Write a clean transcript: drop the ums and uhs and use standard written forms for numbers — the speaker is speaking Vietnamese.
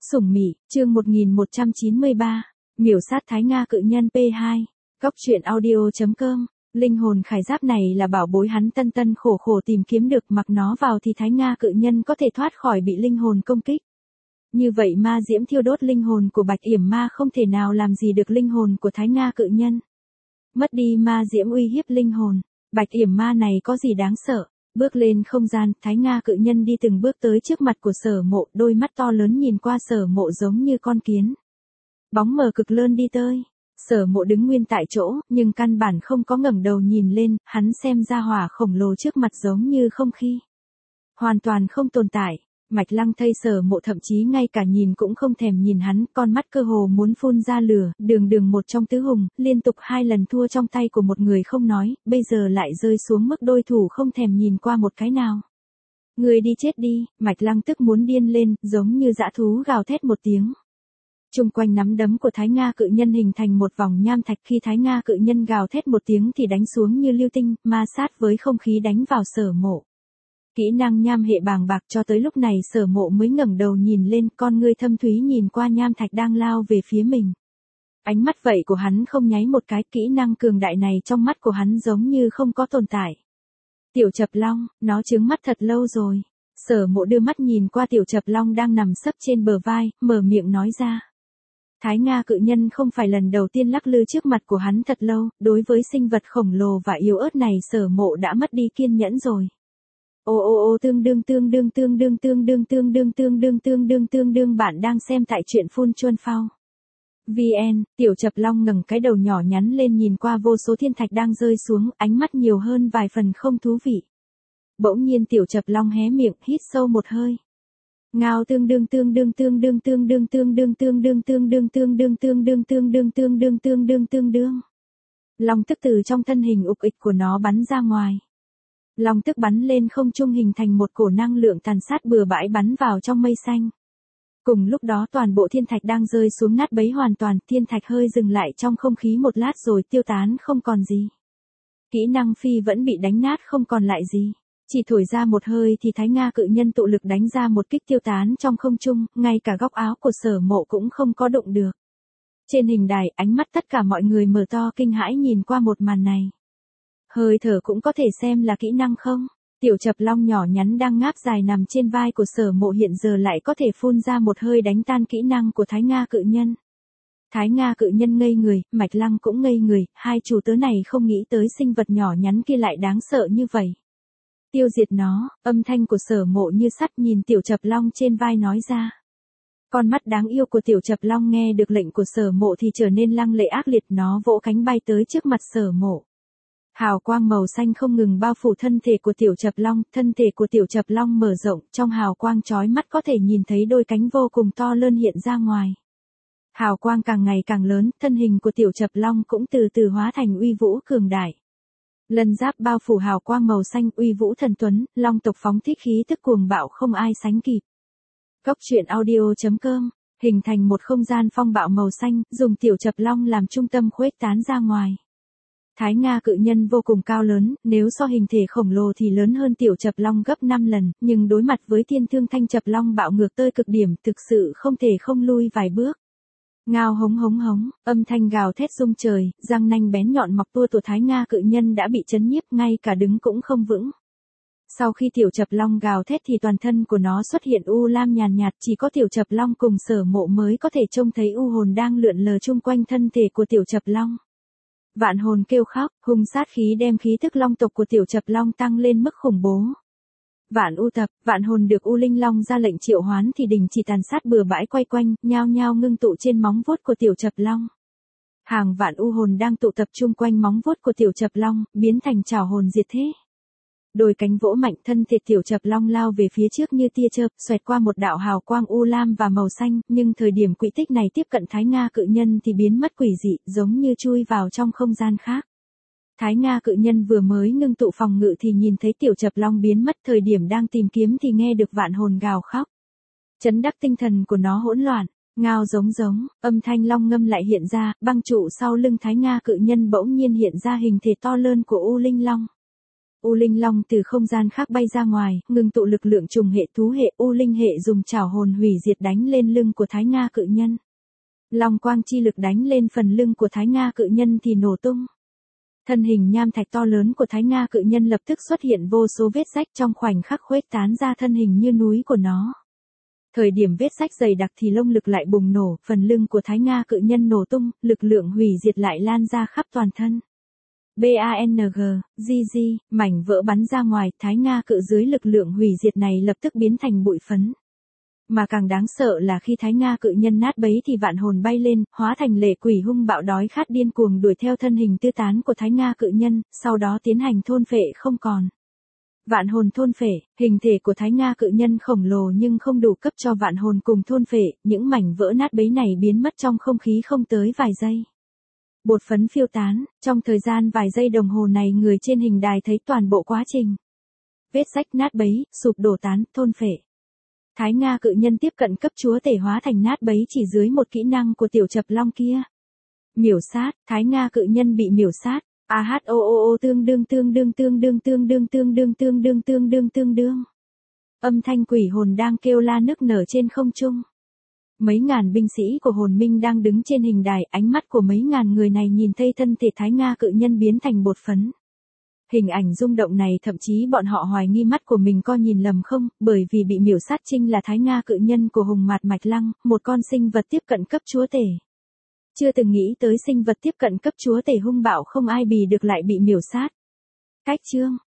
Sủng Mị, chương 1193, miểu sát Thái Nga cự nhân P2, Góc truyện audio.com. Linh hồn khải giáp này là bảo bối hắn tân tân khổ khổ tìm kiếm được, mặc nó vào thì Thái Nga cự nhân có thể thoát khỏi bị linh hồn công kích. Như vậy ma diễm thiêu đốt linh hồn của Bạch Yểm Ma không thể nào làm gì được linh hồn của Thái Nga cự nhân. Mất đi ma diễm uy hiếp linh hồn, Bạch Yểm Ma này có gì đáng sợ? Bước lên không gian, Thái Nga cự nhân đi từng bước tới trước mặt của Sở Mộ, đôi mắt to lớn nhìn qua Sở Mộ giống như con kiến. Bóng mờ cực lớn đi tới. Sở Mộ đứng nguyên tại chỗ, nhưng căn bản không có ngẩng đầu nhìn lên, hắn xem ra hỏa khổng lồ trước mặt giống như không khí. Hoàn toàn không tồn tại. Mạch Lăng thay Sở Mộ thậm chí ngay cả nhìn cũng không thèm nhìn hắn, con mắt cơ hồ muốn phun ra lửa, đường một trong tứ hùng, liên tục 2 lần thua trong tay của một người không nói, bây giờ lại rơi xuống mức đôi thủ không thèm nhìn qua một cái nào. Người đi chết đi, Mạch Lăng tức muốn điên lên, giống như dã thú gào thét một tiếng. Trung quanh nắm đấm của Thái Nga cự nhân hình thành một vòng nham thạch, khi Thái Nga cự nhân gào thét một tiếng thì đánh xuống như lưu tinh, ma sát với không khí đánh vào Sở Mộ. Kỹ năng nham hệ bàng bạc, cho tới lúc này Sở Mộ mới ngẩng đầu nhìn lên, con ngươi thâm thúy nhìn qua nham thạch đang lao về phía mình. Ánh mắt vậy của hắn không nháy một cái, kỹ năng cường đại này trong mắt của hắn giống như không có tồn tại. Tiểu Chập Long, nó trướng mắt thật lâu rồi. Sở Mộ đưa mắt nhìn qua Tiểu Chập Long đang nằm sấp trên bờ vai, mở miệng nói ra. Thái Nga cự nhân không phải lần đầu tiên lắc lư trước mặt của hắn thật lâu, đối với sinh vật khổng lồ và yếu ớt này Sở Mộ đã mất đi kiên nhẫn rồi. Tương đương bạn đang xem tại truyện Phun Chuân Phao. VN, Tiểu Chập Long ngẩng cái đầu nhỏ nhắn lên nhìn qua vô số thiên thạch đang rơi xuống, ánh mắt nhiều hơn vài phần không thú vị. Bỗng nhiên Tiểu Chập Long hé miệng, hít sâu một hơi. Ngao tương đương. Long tức từ trong thân hình ục ịch của nó bắn ra ngoài. Long tức bắn lên không trung hình thành một cổ năng lượng tàn sát bừa bãi bắn vào trong mây xanh. Cùng lúc đó toàn bộ thiên thạch đang rơi xuống nát bấy hoàn toàn, thiên thạch hơi dừng lại trong không khí một lát rồi tiêu tán không còn gì. Kỹ năng phi vẫn bị đánh nát không còn lại gì. Chỉ thổi ra một hơi thì Thái Nga cự nhân tụ lực đánh ra một kích tiêu tán trong không trung, ngay cả góc áo của Sở Mộ cũng không có động được. Trên hình đài, ánh mắt tất cả mọi người mở to kinh hãi nhìn qua một màn này. Hơi thở cũng có thể xem là kỹ năng không? Tiểu Chập Long nhỏ nhắn đang ngáp dài nằm trên vai của Sở Mộ hiện giờ lại có thể phun ra một hơi đánh tan kỹ năng của Thái Nga cự nhân. Thái Nga cự nhân ngây người, Mạch Lăng cũng ngây người, hai chủ tớ này không nghĩ tới sinh vật nhỏ nhắn kia lại đáng sợ như vậy. Tiêu diệt nó, âm thanh của Sở Mộ như sắt nhìn Tiểu Chập Long trên vai nói ra. Con mắt đáng yêu của Tiểu Chập Long nghe được lệnh của Sở Mộ thì trở nên lăng lệ ác liệt, nó vỗ cánh bay tới trước mặt Sở Mộ. Hào quang màu xanh không ngừng bao phủ thân thể của Tiểu Chập Long, thân thể của Tiểu Chập Long mở rộng, trong hào quang chói mắt có thể nhìn thấy đôi cánh vô cùng to lớn hiện ra ngoài. Hào quang càng ngày càng lớn, thân hình của Tiểu Chập Long cũng từ từ hóa thành uy vũ cường đại. Lân giáp bao phủ hào quang màu xanh, uy vũ thần tuấn, long tộc phóng thích khí tức cuồng bạo không ai sánh kịp. Góc truyện audio.com, hình thành một không gian phong bạo màu xanh, dùng Tiểu Chập Long làm trung tâm khuếch tán ra ngoài. Thái Nga cự nhân vô cùng cao lớn, nếu so hình thể khổng lồ thì lớn hơn Tiểu Chập Long gấp 5 lần, nhưng đối mặt với Thiên Thương Thanh Chập Long bạo ngược tới cực điểm, thực sự không thể không lui vài bước. Ngao hống, âm thanh gào thét rung trời, răng nanh bén nhọn mọc tua của Thái Nga cự nhân đã bị chấn nhiếp, ngay cả đứng cũng không vững. Sau khi Tiểu Chập Long gào thét thì toàn thân của nó xuất hiện u lam nhàn nhạt, chỉ có Tiểu Chập Long cùng Sở Mộ mới có thể trông thấy u hồn đang lượn lờ chung quanh thân thể của Tiểu Chập Long. Vạn hồn kêu khóc, hung sát khí đem khí thức long tộc của Tiểu Chập Long tăng lên mức khủng bố. Vạn u tập, vạn hồn được U Linh Long ra lệnh triệu hoán thì đình chỉ tàn sát bừa bãi quay quanh, nhao nhao ngưng tụ trên móng vuốt của Tiểu Chập Long. Hàng vạn u hồn đang tụ tập chung quanh móng vuốt của Tiểu Chập Long, biến thành trảo hồn diệt thế. Đôi cánh vỗ mạnh, thân thể Tiểu Chập Long lao về phía trước như tia chớp, xoẹt qua một đạo hào quang u lam và màu xanh, nhưng thời điểm quỹ tích này tiếp cận Thái Nga cự nhân thì biến mất quỷ dị, giống như chui vào trong không gian khác. Thái Nga cự nhân vừa mới ngưng tụ phòng ngự thì nhìn thấy Tiểu Chập Long biến mất, thời điểm đang tìm kiếm thì nghe được vạn hồn gào khóc. Chấn đắc tinh thần của nó hỗn loạn, ngao giống, âm thanh long ngâm lại hiện ra, băng trụ sau lưng Thái Nga cự nhân bỗng nhiên hiện ra hình thể to lớn của U Linh Long. U Linh Long từ không gian khác bay ra ngoài, ngừng tụ lực lượng trùng hệ thú hệ U Linh hệ dùng chảo hồn hủy diệt đánh lên lưng của Thái Nga cự nhân. Long quang chi lực đánh lên phần lưng của Thái Nga cự nhân thì nổ tung. Thân hình nham thạch to lớn của Thái Nga cự nhân lập tức xuất hiện vô số vết rách trong khoảnh khắc khuếch tán ra thân hình như núi của nó. Thời điểm vết rách dày đặc thì lông lực lại bùng nổ, phần lưng của Thái Nga cự nhân nổ tung, lực lượng hủy diệt lại lan ra khắp toàn thân. BANG, GG, mảnh vỡ bắn ra ngoài, Thái Nga cự dưới lực lượng hủy diệt này lập tức biến thành bụi phấn. Mà càng đáng sợ là khi Thái Nga cự nhân nát bấy thì vạn hồn bay lên, hóa thành lệ quỷ hung bạo đói khát điên cuồng đuổi theo thân hình tứ tán của Thái Nga cự nhân, sau đó tiến hành thôn phệ không còn. Vạn hồn thôn phệ, hình thể của Thái Nga cự nhân khổng lồ nhưng không đủ cấp cho vạn hồn cùng thôn phệ, những mảnh vỡ nát bấy này biến mất trong không khí không tới vài giây. Bột phấn phiêu tán, trong thời gian vài giây đồng hồ này người trên hình đài thấy toàn bộ quá trình. Vết rách nát bấy, sụp đổ tán, thôn phệ. Thái Nga cự nhân tiếp cận cấp chúa tể hóa thành nát bấy chỉ dưới một kỹ năng của tiểu chập long kia. Miểu sát, Thái Nga cự nhân bị miểu sát. Tương đương. Âm thanh quỷ hồn đang kêu la nức nở trên không trung. Mấy ngàn binh sĩ của hồn minh đang đứng trên hình đài, ánh mắt của mấy ngàn người này nhìn thấy thân thể Thái Nga cự nhân biến thành bột phấn. Hình ảnh rung động này thậm chí bọn họ hoài nghi mắt của mình có nhìn lầm không, bởi vì bị miểu sát chính là Thái Nga cự nhân của Hùng Mạt Mạch Lăng, một con sinh vật tiếp cận cấp chúa tể. Chưa từng nghĩ tới sinh vật tiếp cận cấp chúa tể hung bạo không ai bì được lại bị miểu sát. Cách chương